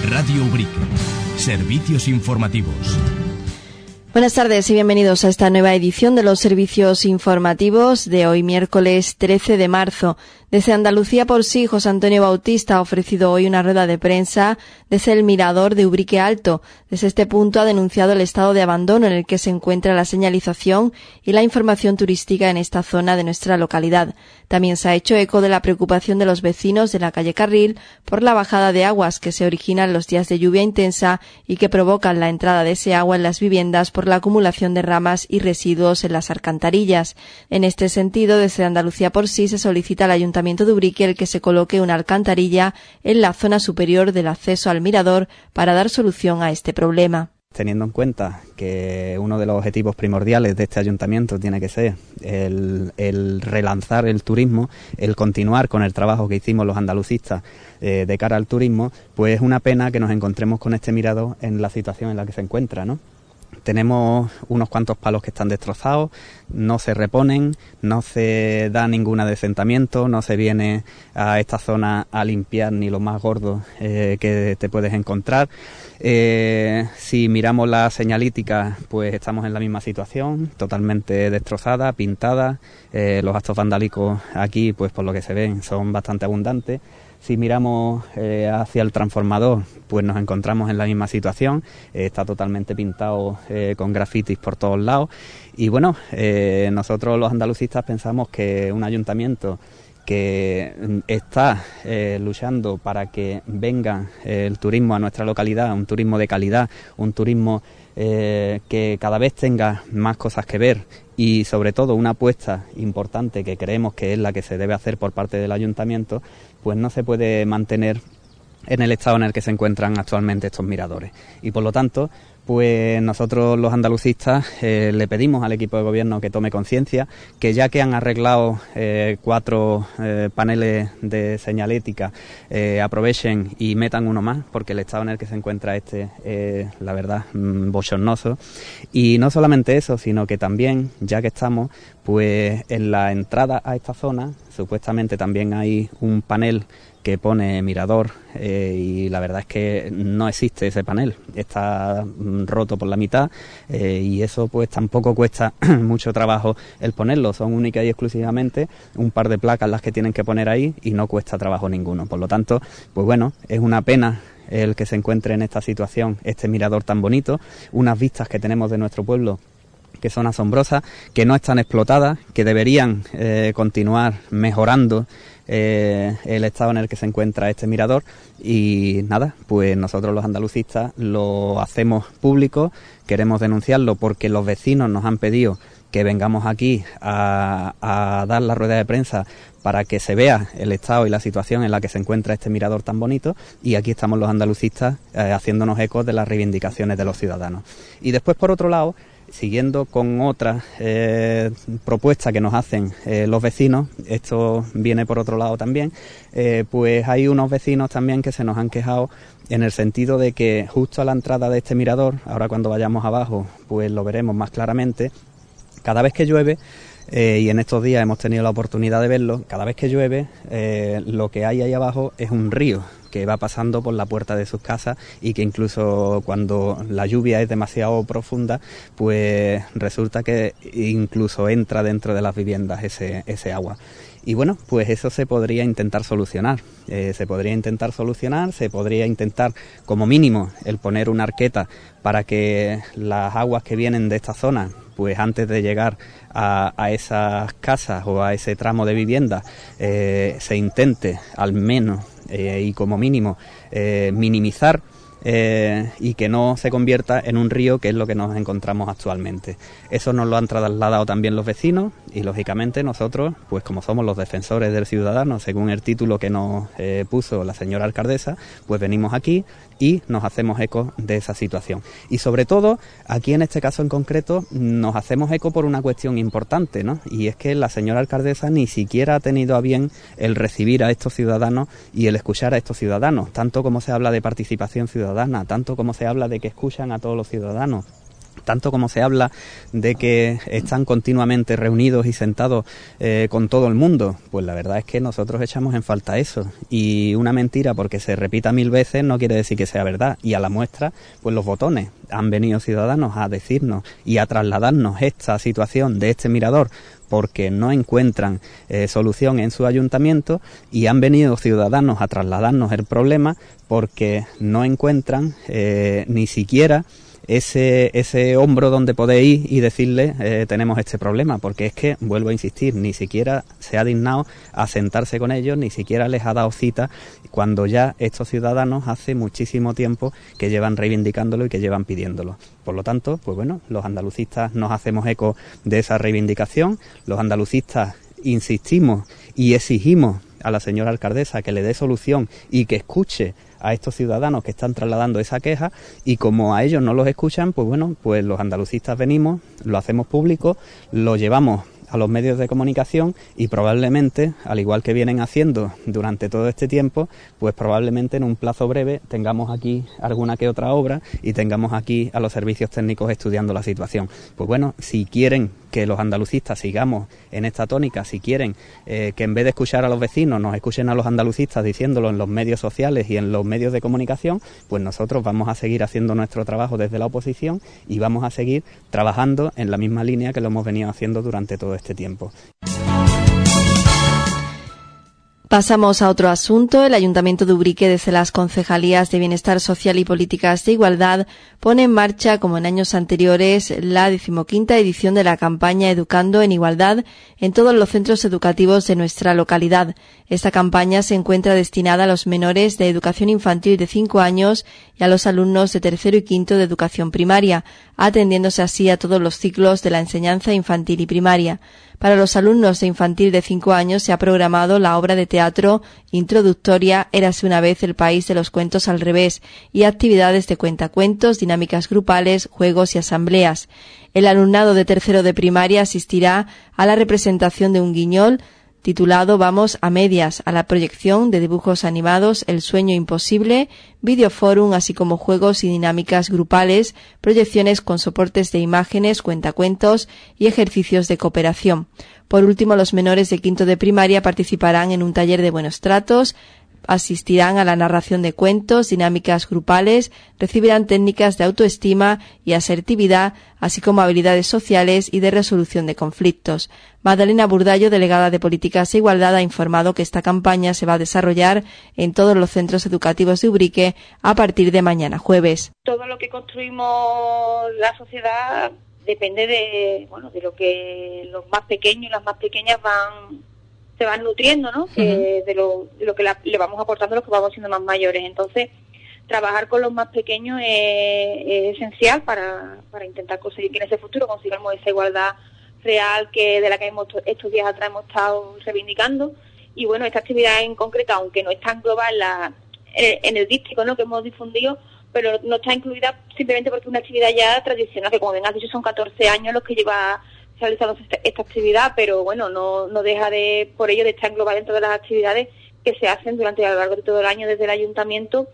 Radio Ubrique. Servicios informativos. Buenas tardes y bienvenidos a esta nueva edición de los servicios informativos de hoy, miércoles 13 de marzo. Desde Andalucía por sí, José Antonio Bautista ha ofrecido hoy una rueda de prensa desde el mirador de Ubrique Alto. Desde este punto ha denunciado el estado de abandono en el que se encuentra la señalización y la información turística en esta zona de nuestra localidad. También se ha hecho eco de la preocupación de los vecinos de la calle Carril por la bajada de aguas que se originan los días de lluvia intensa y que provocan la entrada de ese agua en las viviendas por la acumulación de ramas y residuos en las alcantarillas. En este sentido, desde Andalucía por sí se solicita al Ayuntamiento de Ubrique el que se coloque una alcantarilla en la zona superior del acceso al mirador para dar solución a este problema. Teniendo en cuenta que uno de los objetivos primordiales de este ayuntamiento tiene que ser el relanzar el turismo, el continuar con el trabajo que hicimos los andalucistas de cara al turismo, pues es una pena que nos encontremos con este mirador en la situación en la que se encuentra, ¿no? Tenemos unos cuantos palos que están destrozados, no se reponen, no se da ningún adesentamiento, no se viene a esta zona a limpiar ni lo más gordo que te puedes encontrar. Si miramos la señalítica, pues estamos en la misma situación, totalmente destrozada, pintada. Los actos vandálicos aquí, pues por lo que se ven, son bastante abundantes. Si miramos hacia el transformador, pues nos encontramos en la misma situación, está totalmente pintado con grafitis por todos lados. Y bueno, nosotros los andalucistas pensamos que un ayuntamiento que está luchando para que venga el turismo a nuestra localidad, un turismo de calidad, un turismo que cada vez tenga más cosas que ver y sobre todo una apuesta importante que creemos que es la que se debe hacer por parte del ayuntamiento, pues no se puede mantener en el estado en el que se encuentran actualmente estos miradores. Y por lo tanto, pues nosotros los andalucistas le pedimos al equipo de gobierno que tome conciencia, que ya que han arreglado 4 paneles de señalética, aprovechen y metan uno más, porque el estado en el que se encuentra la verdad, bochornoso. Y no solamente eso, sino que también, ya que estamos, pues en la entrada a esta zona, supuestamente también hay un panel que pone mirador y la verdad es que no existe ese panel, está roto por la mitad y eso pues tampoco cuesta mucho trabajo el ponerlo, son únicas y exclusivamente un par de placas las que tienen que poner ahí y no cuesta trabajo ninguno, por lo tanto, pues bueno, es una pena el que se encuentre en esta situación este mirador tan bonito, unas vistas que tenemos de nuestro pueblo que son asombrosas, que no están explotadas, que deberían continuar mejorando el estado en el que se encuentra este mirador y nada, pues nosotros los andalucistas lo hacemos público, queremos denunciarlo porque los vecinos nos han pedido que vengamos aquí a dar la rueda de prensa para que se vea el estado y la situación en la que se encuentra este mirador tan bonito y aquí estamos los andalucistas haciéndonos ecos de las reivindicaciones de los ciudadanos. Y después, por otro lado, siguiendo con otras propuestas que nos hacen los vecinos, esto viene por otro lado también, pues hay unos vecinos también que se nos han quejado en el sentido de que justo a la entrada de este mirador, ahora cuando vayamos abajo pues lo veremos más claramente, cada vez que llueve, y en estos días hemos tenido la oportunidad de verlo, cada vez que llueve lo que hay ahí abajo es un río que va pasando por la puerta de sus casas y que incluso cuando la lluvia es demasiado profunda, pues resulta que incluso entra dentro de las viviendas ese agua. Y bueno, pues eso se podría intentar solucionar, se podría intentar como mínimo el poner una arqueta para que las aguas que vienen de esta zona, pues antes de llegar a esas casas o a ese tramo de vivienda, se intente al menos y como mínimo minimizar y que no se convierta en un río, que es lo que nos encontramos actualmente. Eso nos lo han trasladado también los vecinos y lógicamente nosotros, pues como somos los defensores del ciudadano, según el título que nos puso la señora alcaldesa, pues venimos aquí y nos hacemos eco de esa situación. Y sobre todo, aquí en este caso en concreto, nos hacemos eco por una cuestión importante, ¿no? Y es que la señora alcaldesa ni siquiera ha tenido a bien el recibir a estos ciudadanos y el escuchar a estos ciudadanos, tanto como se habla de participación ciudadana, tanto como se habla de que escuchan a todos los ciudadanos. tanto como se habla de que están continuamente reunidos y sentados con todo el mundo, pues la verdad es que nosotros echamos en falta eso. Y una mentira, porque se repita 1000 veces, no quiere decir que sea verdad. Y a la muestra, pues los botones. Han venido ciudadanos a decirnos y a trasladarnos esta situación de este mirador porque no encuentran solución en su ayuntamiento, y han venido ciudadanos a trasladarnos el problema porque no encuentran ni siquiera ese hombro donde podéis ir y decirle tenemos este problema, porque es que, vuelvo a insistir, ni siquiera se ha dignado a sentarse con ellos, ni siquiera les ha dado cita, cuando ya estos ciudadanos hace muchísimo tiempo que llevan reivindicándolo y que llevan pidiéndolo. Por lo tanto, pues bueno, los andalucistas nos hacemos eco de esa reivindicación, los andalucistas insistimos y exigimos a la señora alcaldesa que le dé solución y que escuche a estos ciudadanos que están trasladando esa queja, y como a ellos no los escuchan, pues bueno, pues los andalucistas venimos, lo hacemos público, lo llevamos a los medios de comunicación y probablemente, al igual que vienen haciendo durante todo este tiempo, pues probablemente en un plazo breve tengamos aquí alguna que otra obra y tengamos aquí a los servicios técnicos estudiando la situación. Pues bueno, si quieren que los andalucistas sigamos en esta tónica, si quieren que en vez de escuchar a los vecinos nos escuchen a los andalucistas diciéndolo en los medios sociales y en los medios de comunicación, pues nosotros vamos a seguir haciendo nuestro trabajo desde la oposición y vamos a seguir trabajando en la misma línea que lo hemos venido haciendo durante todo este tiempo. Pasamos a otro asunto. El Ayuntamiento de Ubrique, desde las Concejalías de Bienestar Social y Políticas de Igualdad, pone en marcha, como en años anteriores, la 15ª edición de la campaña Educando en Igualdad en todos los centros educativos de nuestra localidad. Esta campaña se encuentra destinada a los menores de educación infantil de 5 años y a los alumnos de tercero y quinto de educación primaria, atendiéndose así a todos los ciclos de la enseñanza infantil y primaria. Para los alumnos de infantil de 5 años se ha programado la obra de teatro introductoria Érase una vez el país de los cuentos al revés, y actividades de cuentacuentos, dinámicas grupales, juegos y asambleas. El alumnado de tercero de primaria asistirá a la representación de un guiñol titulado Vamos a medias, a la proyección de dibujos animados El sueño imposible, videoforum, así como juegos y dinámicas grupales, proyecciones con soportes de imágenes, cuentacuentos y ejercicios de cooperación. Por último, los menores de quinto de primaria participarán en un taller de buenos tratos, asistirán a la narración de cuentos, dinámicas grupales, recibirán técnicas de autoestima y asertividad, así como habilidades sociales y de resolución de conflictos. Magdalena Burdallo, delegada de Políticas de Igualdad, ha informado que esta campaña se va a desarrollar en todos los centros educativos de Ubrique a partir de mañana jueves. Todo lo que construimos la sociedad depende de lo que los más pequeños y las más pequeñas se van nutriendo, ¿no? De lo que le vamos aportando a los que vamos siendo más mayores. Entonces, trabajar con los más pequeños es esencial para intentar conseguir que en ese futuro consigamos esa igualdad real de la que estos días atrás hemos estado reivindicando. Y bueno, esta actividad en concreto, aunque no es tan global en el díptico, ¿no?, que hemos difundido, pero no está incluida simplemente porque es una actividad ya tradicional, que como bien has dicho son 14 años los que lleva realizando esta actividad, pero bueno, no deja por ello de estar englobada en todas las actividades que se hacen durante a lo largo de todo el año desde el ayuntamiento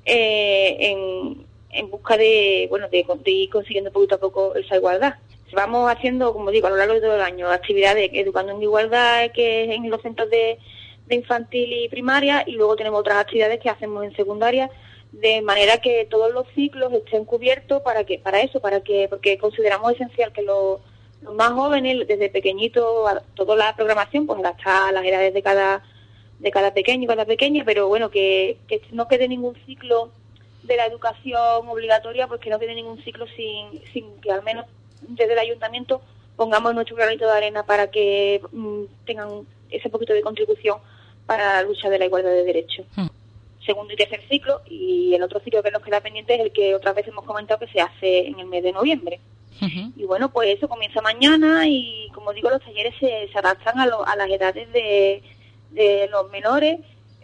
en busca de ir consiguiendo poquito a poco esa igualdad. Vamos haciendo, como digo, a lo largo de todo el año actividades Educando en Igualdad, que es en los centros de infantil y primaria, y luego tenemos otras actividades que hacemos en secundaria, de manera que todos los ciclos estén cubiertos porque consideramos esencial que los más jóvenes, desde pequeñitos, toda la programación, pues hasta las edades de cada pequeño y cada pequeña, pero bueno, que no quede ningún ciclo de la educación obligatoria, pues que no quede ningún ciclo sin que al menos desde el ayuntamiento pongamos nuestro granito de arena para que tengan ese poquito de contribución para la lucha de la igualdad de derechos. Segundo y tercer ciclo, y el otro ciclo que nos queda pendiente es el que otras veces hemos comentado que se hace en el mes de noviembre. Y bueno, pues eso comienza mañana y, como digo, los talleres se adaptan a las edades de los menores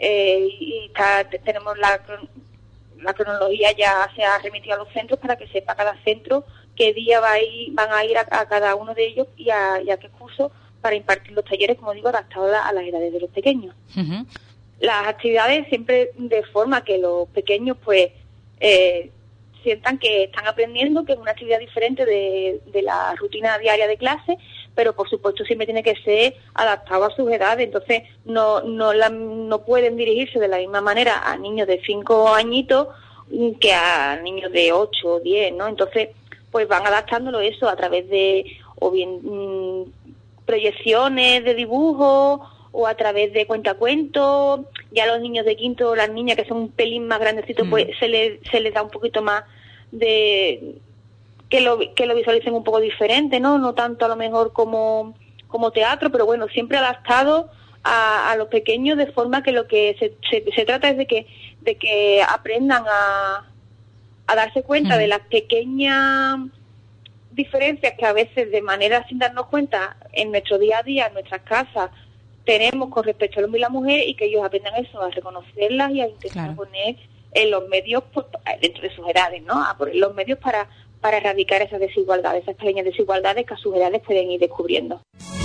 tenemos la cronología, ya se ha remitido a los centros para que sepa cada centro qué día van a ir a cada uno de ellos y a qué curso para impartir los talleres, como digo, adaptados a las edades de los pequeños. Las actividades siempre de forma que los pequeños pues sientan que están aprendiendo, que es una actividad diferente de la rutina diaria de clase, pero por supuesto siempre tiene que ser adaptado a sus edades. Entonces no pueden dirigirse de la misma manera a niños de 5 añitos que a niños de 8 o 10, ¿no? Entonces pues van adaptándolo eso a través de o bien proyecciones de dibujos o a través de cuentacuentos. Ya a los niños de quinto o las niñas que son un pelín más grandecitos pues se les da un poquito más de que lo visualicen un poco diferente, no tanto a lo mejor como teatro, pero bueno, siempre adaptado a los pequeños, de forma que lo que se trata es de que aprendan a darse cuenta de las pequeñas diferencias que a veces de manera sin darnos cuenta en nuestro día a día, en nuestras casas, tenemos con respecto al hombre y la mujer, y que ellos aprendan eso, a reconocerlas y a intentar poner en los medios dentro de sus edades, ¿no? A poner los medios para erradicar esas desigualdades, esas pequeñas desigualdades que a sus edades pueden ir descubriendo.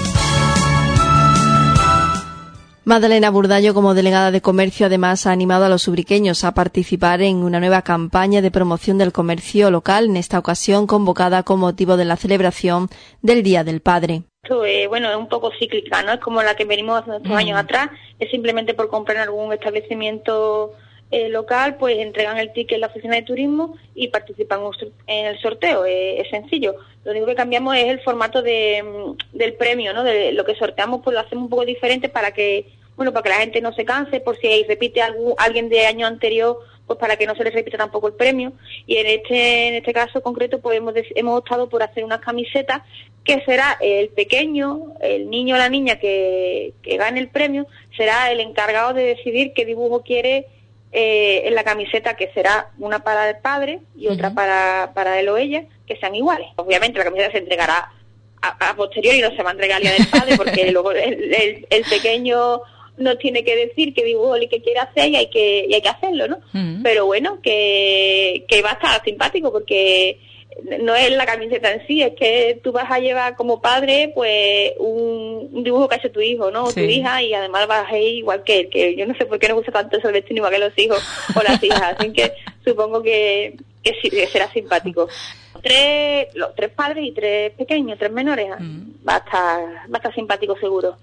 Madalena Burdallo, como delegada de Comercio, además ha animado a los ubriqueños a participar en una nueva campaña de promoción del comercio local, en esta ocasión convocada con motivo de la celebración del Día del Padre. Esto es un poco cíclica, ¿no? Es como la que venimos haciendo estos años atrás, es simplemente por comprar en algún establecimiento local, pues entregan el ticket en la oficina de turismo y participan en el sorteo. Es sencillo. Lo único que cambiamos es el formato del premio, ¿no? De lo que sorteamos, pues lo hacemos un poco diferente para que la gente no se canse, por si repite alguien de año anterior, pues para que no se les repita tampoco el premio. Y en este caso concreto, pues hemos optado por hacer unas camisetas que será el pequeño, el niño o la niña que gane el premio, será el encargado de decidir qué dibujo quiere en la camiseta, que será una para el padre y otra para él o ella, que sean iguales. Obviamente la camiseta se entregará a posteriori, y no se va a entregar al día del padre, porque luego el pequeño nos tiene que decir qué dibujo y qué quiere hacer, y hay que hacerlo, ¿no? Pero bueno, que va a estar simpático, porque no es la camiseta en sí, es que tú vas a llevar como padre pues un dibujo que ha hecho tu hijo, ¿no? O tu hija, y además vas a ir igual que él, que yo no sé por qué nos gusta tanto ese destino igual que los hijos o las hijas, así que supongo que sí, que será simpático. Los tres padres y 3 pequeños, 3 menores, va a estar simpático seguro.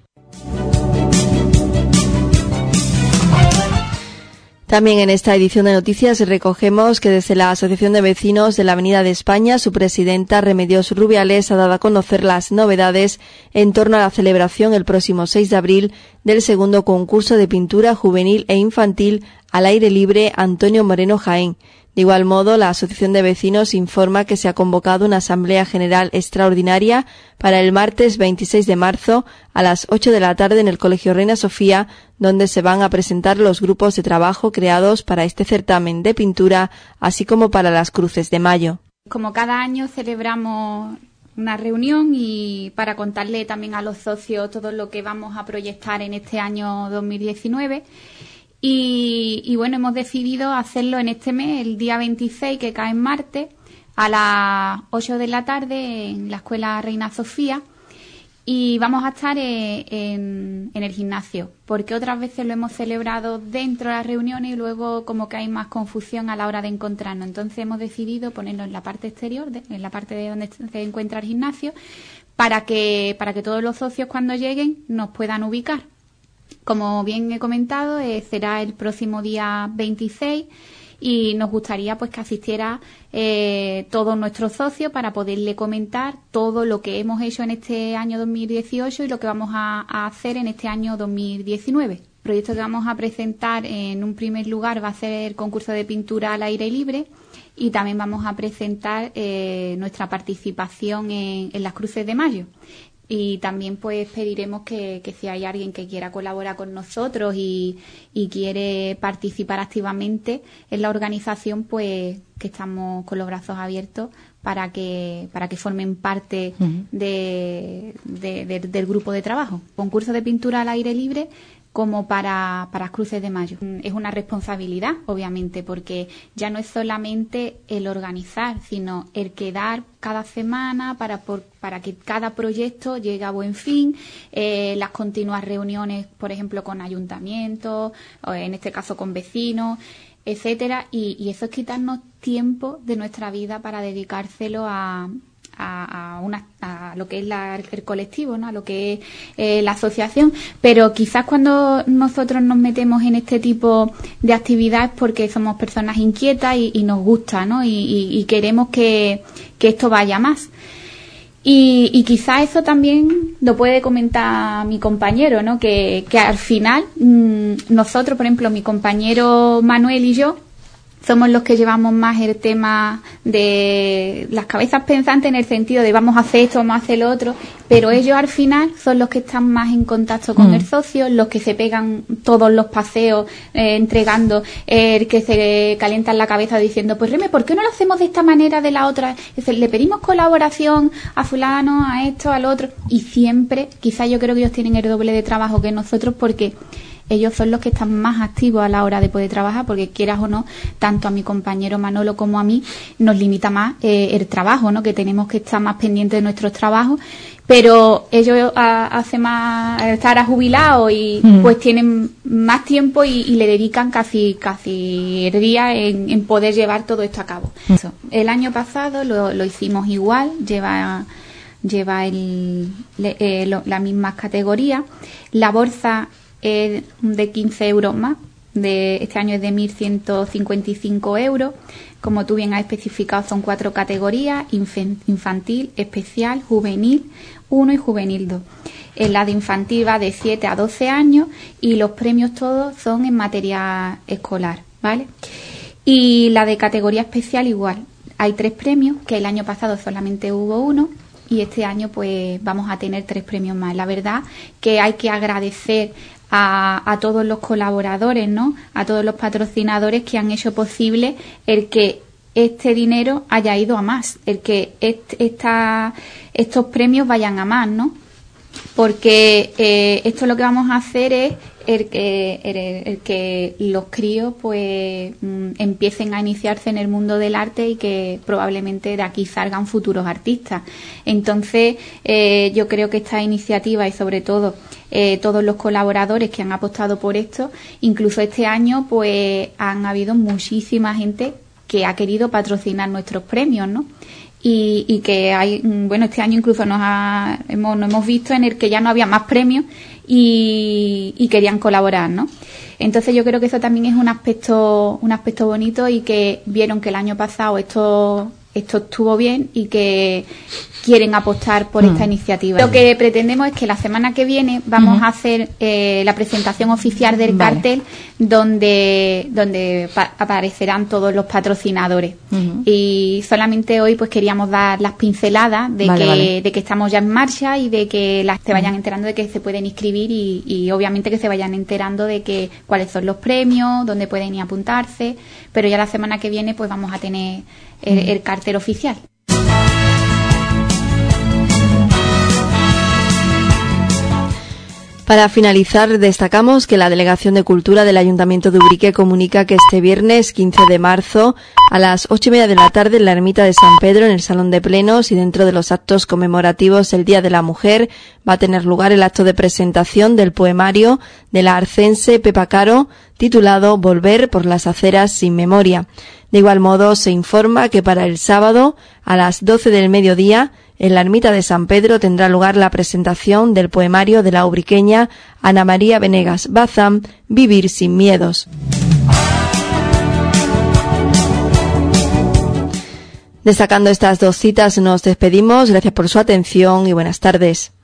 También en esta edición de noticias recogemos que desde la Asociación de Vecinos de la Avenida de España, su presidenta Remedios Rubiales ha dado a conocer las novedades en torno a la celebración el próximo 6 de abril del segundo concurso de pintura juvenil e infantil al aire libre Antonio Moreno Jaén. De igual modo, la Asociación de Vecinos informa que se ha convocado una Asamblea General Extraordinaria para el martes 26 de marzo a las 8 de la tarde en el Colegio Reina Sofía, donde se van a presentar los grupos de trabajo creados para este certamen de pintura, así como para las Cruces de Mayo. Como cada año celebramos una reunión y para contarle también a los socios todo lo que vamos a proyectar en este año 2019. Y bueno, hemos decidido hacerlo en este mes, el día 26, que cae en martes, a las 8 de la tarde en la Escuela Reina Sofía, y vamos a estar en el gimnasio, porque otras veces lo hemos celebrado dentro de las reuniones y luego como que hay más confusión a la hora de encontrarnos. Entonces hemos decidido ponerlo en la parte exterior, en la parte de donde se encuentra el gimnasio, para que todos los socios cuando lleguen nos puedan ubicar. Como bien he comentado, será el próximo día 26 y nos gustaría pues que asistiera todos nuestros socios para poderle comentar todo lo que hemos hecho en este año 2018 y lo que vamos a hacer en este año 2019. El proyecto que vamos a presentar en un primer lugar va a ser el concurso de pintura al aire libre, y también vamos a presentar nuestra participación en las Cruces de Mayo. Y también pues pediremos que si hay alguien que quiera colaborar con nosotros y quiere participar activamente en la organización, pues que estamos con los brazos abiertos para que formen parte del grupo de trabajo. Concurso de pintura al aire libre como para Cruces de Mayo. Es una responsabilidad, obviamente, porque ya no es solamente el organizar, sino el quedar cada semana para que cada proyecto llegue a buen fin, las continuas reuniones, por ejemplo, con ayuntamientos, o en este caso con vecinos, etcétera, y eso es quitarnos tiempo de nuestra vida para dedicárselo a lo que es el colectivo, ¿no? A lo que es la asociación. Pero quizás cuando nosotros nos metemos en este tipo de actividades porque somos personas inquietas y nos gusta, ¿no? Y queremos que esto vaya más. Y quizás eso también lo puede comentar mi compañero, ¿no? Que al final nosotros, por ejemplo, mi compañero Manuel y yo somos los que llevamos más el tema de las cabezas pensantes, en el sentido de vamos a hacer esto, vamos a hacer lo otro, pero ellos al final son los que están más en contacto con el socio, los que se pegan todos los paseos entregando, el que se calientan la cabeza diciendo, pues Reme, ¿por qué no lo hacemos de esta manera, de la otra? Es decir, le pedimos colaboración a fulano, a esto, al otro, y siempre, quizás yo creo que ellos tienen el doble de trabajo que nosotros, porque ellos son los que están más activos a la hora de poder trabajar, porque quieras o no, tanto a mi compañero Manolo como a mí nos limita más el trabajo, ¿no? Que tenemos que estar más pendientes de nuestros trabajos, pero ellos hace más estar jubilados y pues tienen más tiempo y le dedican casi el día en poder llevar todo esto a cabo. El año pasado lo hicimos igual, lleva la misma categoría. La bolsa es de 15 euros más, este año es de 1.155 euros. Como tú bien has especificado, son 4 categorías: infantil, especial, juvenil 1 y juvenil 2. La de infantil va de 7 a 12 años y los premios todos son en materia escolar, ¿vale? Y la de categoría especial igual. Hay 3 premios, que el año pasado solamente hubo 1 y este año pues vamos a tener 3 premios más. La verdad que hay que agradecer a todos los colaboradores, ¿no? A todos los patrocinadores que han hecho posible el que este dinero haya ido a más, el que estos premios vayan a más, ¿no? Porque esto lo que vamos a hacer es el que los críos pues empiecen a iniciarse en el mundo del arte y que probablemente de aquí salgan futuros artistas. Entonces yo creo que esta iniciativa y sobre todo todos los colaboradores que han apostado por esto, incluso este año pues han habido muchísima gente que ha querido patrocinar nuestros premios, ¿no? Y que hay, bueno, este año incluso nos hemos visto en el que ya no había más premios y querían colaborar, ¿no? Entonces yo creo que eso también es un aspecto bonito, y que vieron que el año pasado esto estuvo bien y que quieren apostar por esta iniciativa. Lo que pretendemos es que la semana que viene vamos a hacer la presentación oficial del cartel, donde aparecerán todos los patrocinadores. Y solamente hoy pues queríamos dar las pinceladas de que estamos ya en marcha y de que se vayan enterando de que se pueden inscribir y obviamente que se vayan enterando de que cuáles son los premios, dónde pueden ir a apuntarse, pero ya la semana que viene pues vamos a tener el cartel oficial. Para finalizar, destacamos que la Delegación de Cultura del Ayuntamiento de Ubrique comunica que este viernes 15 de marzo a las 8:30 de la tarde en la Ermita de San Pedro, en el Salón de Plenos, y dentro de los actos conmemorativos del Día de la Mujer, va a tener lugar el acto de presentación del poemario de la arcense Pepa Caro, titulado Volver por las aceras sin memoria. De igual modo, se informa que para el sábado, a las 12 del mediodía, en la Ermita de San Pedro tendrá lugar la presentación del poemario de la ubriqueña Ana María Venegas Bazán, Vivir sin miedos. Destacando estas 2 citas, nos despedimos. Gracias por su atención y buenas tardes.